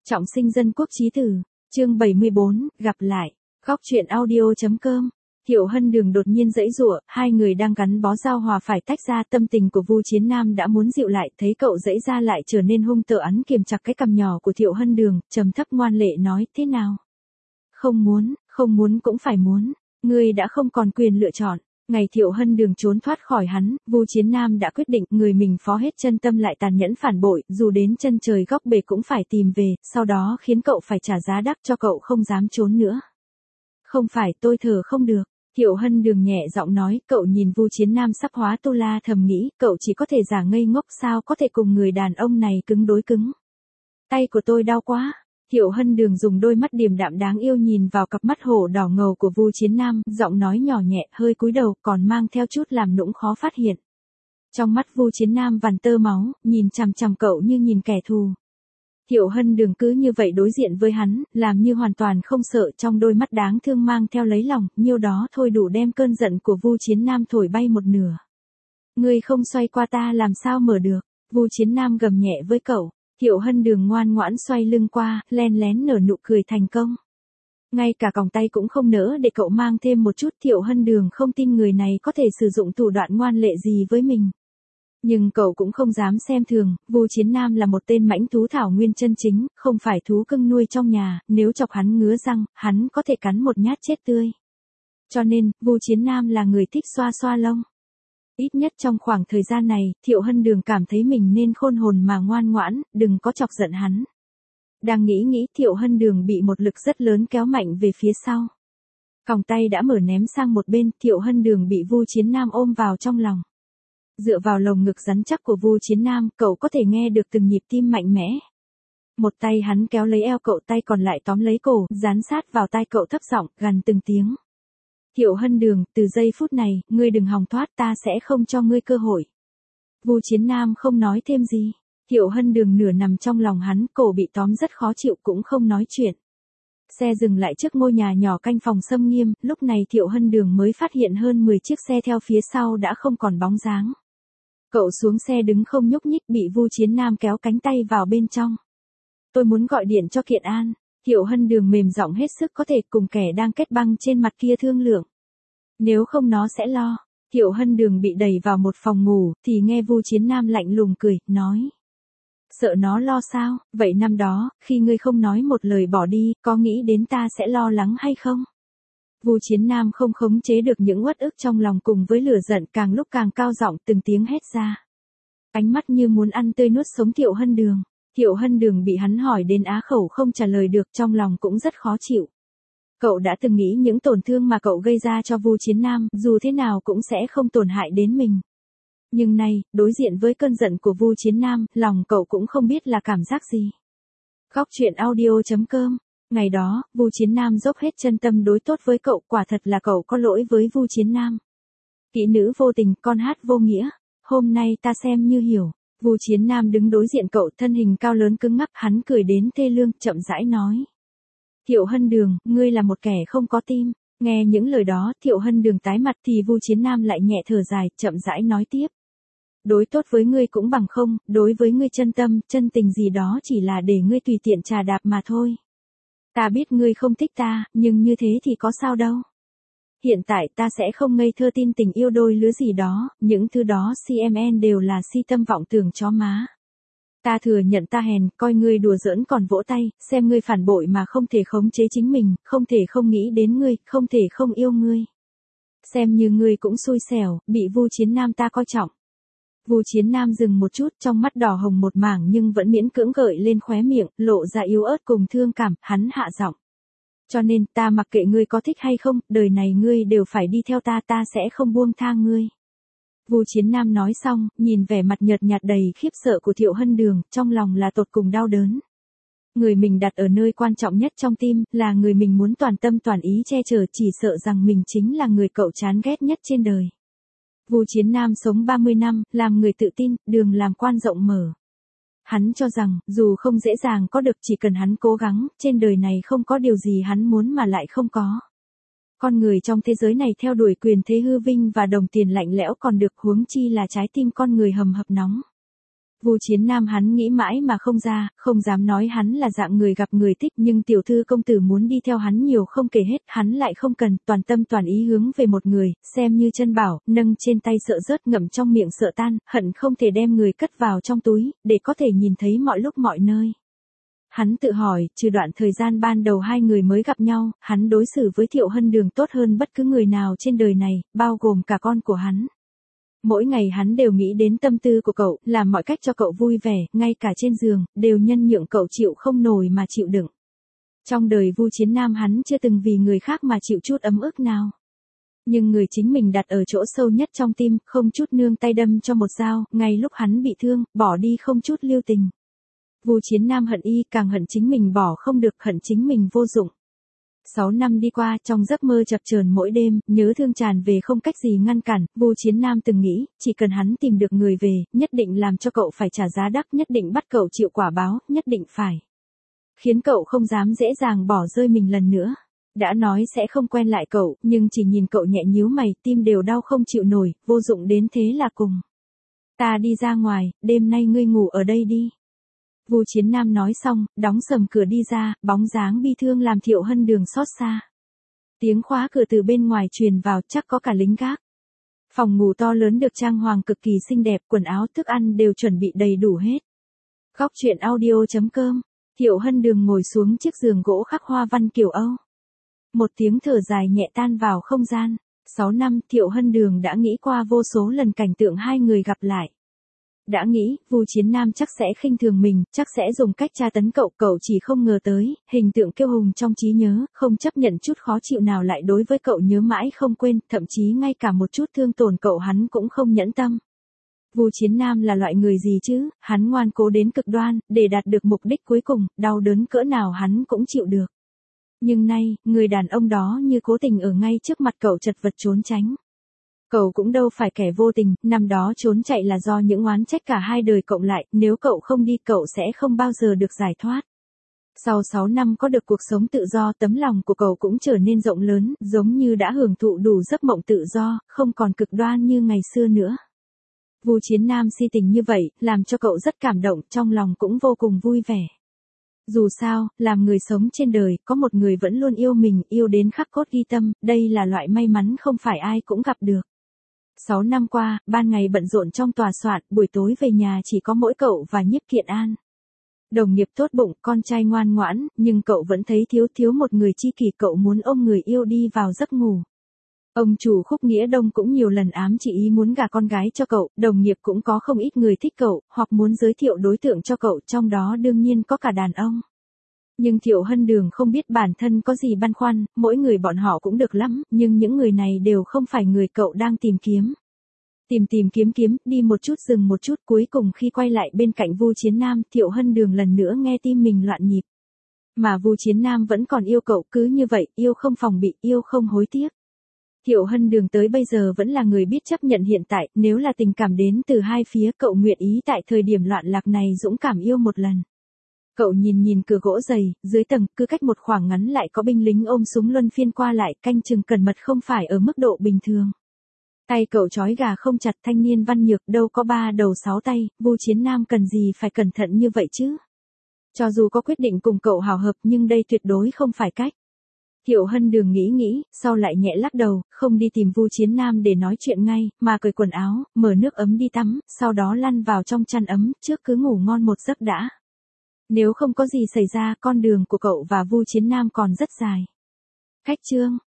Trọng sinh dân quốc chí tử, chương 74, gặp lại, góc truyện audio.com. Thiệu Hân Đường đột nhiên giãy giụa, hai người đang gắn bó giao hòa phải tách ra, tâm tình của Vu Chiến Nam đã muốn dịu lại, thấy cậu giãy ra lại trở nên hung tợn, ấn kiềm chặt cái cằm nhỏ của Thiệu Hân Đường, trầm thấp ngoan lệ nói, thế nào? Không muốn cũng phải muốn, ngươi đã không còn quyền lựa chọn. Ngày Thiệu Hân Đường trốn thoát khỏi hắn, Vu Chiến Nam đã quyết định người mình phó hết chân tâm lại tàn nhẫn phản bội, dù đến chân trời góc bể cũng phải tìm về, sau đó khiến cậu phải trả giá đắt cho cậu không dám trốn nữa. Không phải tôi thở không được. Thiệu Hân Đường nhẹ giọng nói, cậu nhìn Vu Chiến Nam sắp hóa tu la, thầm nghĩ, cậu chỉ có thể giả ngây ngốc, sao có thể cùng người đàn ông này cứng đối cứng. Tay của tôi đau quá. Thiệu Hân Đường dùng đôi mắt điềm đạm đáng yêu nhìn vào cặp mắt hổ đỏ ngầu của Vu Chiến Nam, giọng nói nhỏ nhẹ, hơi cúi đầu, còn mang theo chút làm nũng khó phát hiện. Trong mắt Vu Chiến Nam vằn tơ máu, nhìn chằm chằm cậu như nhìn kẻ thù. Thiệu Hân Đường cứ như vậy đối diện với hắn, làm như hoàn toàn không sợ, trong đôi mắt đáng thương mang theo lấy lòng, nhiêu đó thôi đủ đem cơn giận của Vu Chiến Nam thổi bay một nửa. Ngươi không xoay qua ta làm sao mở được, Vu Chiến Nam gầm nhẹ với cậu. Thiệu Hân Đường ngoan ngoãn xoay lưng qua, len lén nở nụ cười thành công. Ngay cả còng tay cũng không nỡ để cậu mang thêm một chút. Thiệu Hân Đường không tin người này có thể sử dụng thủ đoạn ngoan lệ gì với mình. Nhưng cậu cũng không dám xem thường, Vu Chiến Nam là một tên mãnh thú thảo nguyên chân chính, không phải thú cưng nuôi trong nhà, nếu chọc hắn ngứa răng, hắn có thể cắn một nhát chết tươi. Cho nên, Vu Chiến Nam là người thích xoa xoa lông. Ít nhất trong khoảng thời gian này, Thiệu Hân Đường cảm thấy mình nên khôn hồn mà ngoan ngoãn, đừng có chọc giận hắn. Đang nghĩ Thiệu Hân Đường bị một lực rất lớn kéo mạnh về phía sau. Còng tay đã mở ném sang một bên, Thiệu Hân Đường bị Vu Chiến Nam ôm vào trong lòng. Dựa vào lồng ngực rắn chắc của Vu Chiến Nam, cậu có thể nghe được từng nhịp tim mạnh mẽ. Một tay hắn kéo lấy eo cậu, tay còn lại tóm lấy cổ, dán sát vào tai cậu thấp giọng, gằn từng tiếng. Thiệu Hân Đường, từ giây phút này, ngươi đừng hòng thoát, ta sẽ không cho ngươi cơ hội. Vu Chiến Nam không nói thêm gì. Thiệu Hân Đường nửa nằm trong lòng hắn, cổ bị tóm rất khó chịu cũng không nói chuyện. Xe dừng lại trước ngôi nhà nhỏ canh phòng xâm nghiêm, lúc này Thiệu Hân Đường mới phát hiện hơn 10 chiếc xe theo phía sau đã không còn bóng dáng. Cậu xuống xe đứng không nhúc nhích, bị Vu Chiến Nam kéo cánh tay vào bên trong. Tôi muốn gọi điện cho Kiện An. Thiệu Hân Đường mềm giọng hết sức có thể, cùng kẻ đang kết băng trên mặt kia thương lượng. Nếu không nó sẽ lo. Thiệu Hân Đường bị đẩy vào một phòng ngủ, thì nghe Vu Chiến Nam lạnh lùng cười, nói. Sợ nó lo sao, vậy năm đó, khi ngươi không nói một lời bỏ đi, có nghĩ đến ta sẽ lo lắng hay không? Vu Chiến Nam không khống chế được những uất ức trong lòng cùng với lửa giận càng lúc càng cao giọng từng tiếng hét ra. Ánh mắt như muốn ăn tươi nuốt sống Thiệu Hân Đường. Thiệu Hân Đường bị hắn hỏi đến á khẩu không trả lời được, trong lòng cũng rất khó chịu. Cậu đã từng nghĩ những tổn thương mà cậu gây ra cho Vu Chiến Nam, dù thế nào cũng sẽ không tổn hại đến mình. Nhưng nay, đối diện với cơn giận của Vu Chiến Nam, lòng cậu cũng không biết là cảm giác gì. Góc truyện audio.com. Ngày đó, Vu Chiến Nam dốc hết chân tâm đối tốt với cậu, quả thật là cậu có lỗi với Vu Chiến Nam. Kỹ nữ vô tình, con hát vô nghĩa. Hôm nay ta xem như hiểu. Vu Chiến Nam đứng đối diện cậu, thân hình cao lớn cứng ngắc, hắn cười đến thê lương, chậm rãi nói. Thiệu Hân Đường, ngươi là một kẻ không có tim. Nghe những lời đó, Thiệu Hân Đường tái mặt thì Vu Chiến Nam lại nhẹ thở dài, chậm rãi nói tiếp. Đối tốt với ngươi cũng bằng không, đối với ngươi chân tâm, chân tình gì đó chỉ là để ngươi tùy tiện trà đạp mà thôi. Ta biết ngươi không thích ta, nhưng như thế thì có sao đâu. Hiện tại ta sẽ không ngây thơ tin tình yêu đôi lứa gì đó, những thứ đó CMN đều là si tâm vọng tưởng chó má. Ta thừa nhận ta hèn, coi ngươi đùa giỡn còn vỗ tay, xem ngươi phản bội mà không thể khống chế chính mình, không thể không nghĩ đến ngươi, không thể không yêu ngươi. Xem như ngươi cũng xui xẻo, bị Vu Chiến Nam ta coi trọng. Vu Chiến Nam dừng một chút, trong mắt đỏ hồng một mảng nhưng vẫn miễn cưỡng gợi lên khóe miệng, lộ ra yếu ớt cùng thương cảm, hắn hạ giọng. Cho nên, ta mặc kệ ngươi có thích hay không, đời này ngươi đều phải đi theo ta, ta sẽ không buông tha ngươi. Vu Chiến Nam nói xong, nhìn vẻ mặt nhợt nhạt đầy khiếp sợ của Thiệu Hân Đường, trong lòng là tột cùng đau đớn. Người mình đặt ở nơi quan trọng nhất trong tim, là người mình muốn toàn tâm toàn ý che chở, chỉ sợ rằng mình chính là người cậu chán ghét nhất trên đời. Vu Chiến Nam sống 30 năm, làm người tự tin, đường làm quan rộng mở. Hắn cho rằng, dù không dễ dàng có được, chỉ cần hắn cố gắng, trên đời này không có điều gì hắn muốn mà lại không có. Con người trong thế giới này theo đuổi quyền thế hư vinh và đồng tiền lạnh lẽo còn được, huống chi là trái tim con người hầm hập nóng. Vu Chiến Nam hắn nghĩ mãi mà không ra, không dám nói hắn là dạng người gặp người thích, nhưng tiểu thư công tử muốn đi theo hắn nhiều không kể hết, hắn lại không cần, toàn tâm toàn ý hướng về một người, xem như chân bảo, nâng trên tay sợ rớt, ngậm trong miệng sợ tan, hận không thể đem người cất vào trong túi, để có thể nhìn thấy mọi lúc mọi nơi. Hắn tự hỏi, trừ đoạn thời gian ban đầu hai người mới gặp nhau, hắn đối xử với Thiệu Hân Đường tốt hơn bất cứ người nào trên đời này, bao gồm cả con của hắn. Mỗi ngày hắn đều nghĩ đến tâm tư của cậu, làm mọi cách cho cậu vui vẻ, ngay cả trên giường, đều nhân nhượng cậu chịu không nổi mà chịu đựng. Trong đời Vu Chiến Nam hắn chưa từng vì người khác mà chịu chút ấm ức nào. Nhưng người chính mình đặt ở chỗ sâu nhất trong tim, không chút nương tay đâm cho một dao, ngay lúc hắn bị thương, bỏ đi không chút lưu tình. Vu Chiến Nam hận y, càng hận chính mình bỏ không được, hận chính mình vô dụng. 6 năm đi qua, trong giấc mơ chập chờn mỗi đêm, nhớ thương tràn về không cách gì ngăn cản, Vu Chiến Nam từng nghĩ, chỉ cần hắn tìm được người về, nhất định làm cho cậu phải trả giá đắt, nhất định bắt cậu chịu quả báo, nhất định phải khiến cậu không dám dễ dàng bỏ rơi mình lần nữa. Đã nói sẽ không quen lại cậu, nhưng chỉ nhìn cậu nhẹ nhíu mày, tim đều đau không chịu nổi, vô dụng đến thế là cùng. Ta đi ra ngoài, đêm nay ngươi ngủ ở đây đi. Vu Chiến Nam nói xong, đóng sầm cửa đi ra, bóng dáng bi thương làm Thiệu Hân Đường xót xa. Tiếng khóa cửa từ bên ngoài truyền vào, chắc có cả lính gác. Phòng ngủ to lớn được trang hoàng cực kỳ xinh đẹp, quần áo thức ăn đều chuẩn bị đầy đủ hết. Góc truyện audio.com. Thiệu Hân Đường ngồi xuống chiếc giường gỗ khắc hoa văn kiểu Âu. Một tiếng thở dài nhẹ tan vào không gian. 6 năm, Thiệu Hân Đường đã nghĩ qua vô số lần cảnh tượng hai người gặp lại. Đã nghĩ, Vu Chiến Nam chắc sẽ khinh thường mình, chắc sẽ dùng cách tra tấn cậu, cậu chỉ không ngờ tới, hình tượng kiêu hùng trong trí nhớ, không chấp nhận chút khó chịu nào lại đối với cậu nhớ mãi không quên, thậm chí ngay cả một chút thương tổn cậu hắn cũng không nhẫn tâm. Vu Chiến Nam là loại người gì chứ, hắn ngoan cố đến cực đoan, để đạt được mục đích cuối cùng, đau đớn cỡ nào hắn cũng chịu được. Nhưng nay, người đàn ông đó như cố tình ở ngay trước mặt cậu chật vật trốn tránh. Cậu cũng đâu phải kẻ vô tình, năm đó trốn chạy là do những oán trách cả hai đời cộng lại, nếu cậu không đi cậu sẽ không bao giờ được giải thoát. Sau 6 năm có được cuộc sống tự do, tấm lòng của cậu cũng trở nên rộng lớn, giống như đã hưởng thụ đủ giấc mộng tự do, không còn cực đoan như ngày xưa nữa. Vu Chiến Nam si tình như vậy, làm cho cậu rất cảm động, trong lòng cũng vô cùng vui vẻ. Dù sao, làm người sống trên đời, có một người vẫn luôn yêu mình, yêu đến khắc cốt ghi tâm, đây là loại may mắn không phải ai cũng gặp được. 6 năm qua, ban ngày bận rộn trong tòa soạn, buổi tối về nhà chỉ có mỗi cậu và Nhiếp Kiện An. Đồng nghiệp tốt bụng, con trai ngoan ngoãn, nhưng cậu vẫn thấy thiếu một người tri kỷ, cậu muốn ôm người yêu đi vào giấc ngủ. Ông chủ Khúc Nghĩa Đông cũng nhiều lần ám chỉ ý muốn gả con gái cho cậu, đồng nghiệp cũng có không ít người thích cậu, hoặc muốn giới thiệu đối tượng cho cậu, trong đó đương nhiên có cả đàn ông. Nhưng Thiệu Hân Đường không biết bản thân có gì băn khoăn, mỗi người bọn họ cũng được lắm, nhưng những người này đều không phải người cậu đang tìm kiếm. Tìm kiếm, đi một chút dừng một chút, cuối cùng khi quay lại bên cạnh Vu Chiến Nam, Thiệu Hân Đường lần nữa nghe tim mình loạn nhịp. Mà Vu Chiến Nam vẫn còn yêu cậu, cứ như vậy, yêu không phòng bị, yêu không hối tiếc. Thiệu Hân Đường tới bây giờ vẫn là người biết chấp nhận hiện tại, nếu là tình cảm đến từ hai phía, cậu nguyện ý tại thời điểm loạn lạc này dũng cảm yêu một lần. Cậu nhìn cửa gỗ dày, dưới tầng, cứ cách một khoảng ngắn lại có binh lính ôm súng luân phiên qua lại, canh chừng cẩn mật không phải ở mức độ bình thường. Tay cậu trói gà không chặt, thanh niên văn nhược, đâu có 3 đầu 6 tay, Vu Chiến Nam cần gì phải cẩn thận như vậy chứ? Cho dù có quyết định cùng cậu hào hợp, nhưng đây tuyệt đối không phải cách. Thiệu Hân Đường nghĩ, sau lại nhẹ lắc đầu, không đi tìm Vu Chiến Nam để nói chuyện ngay, mà cởi quần áo, mở nước ấm đi tắm, sau đó lăn vào trong chăn ấm, trước cứ ngủ ngon một giấc đã. Nếu không có gì xảy ra, con đường của cậu và Vu Chiến Nam còn rất dài. Khách chương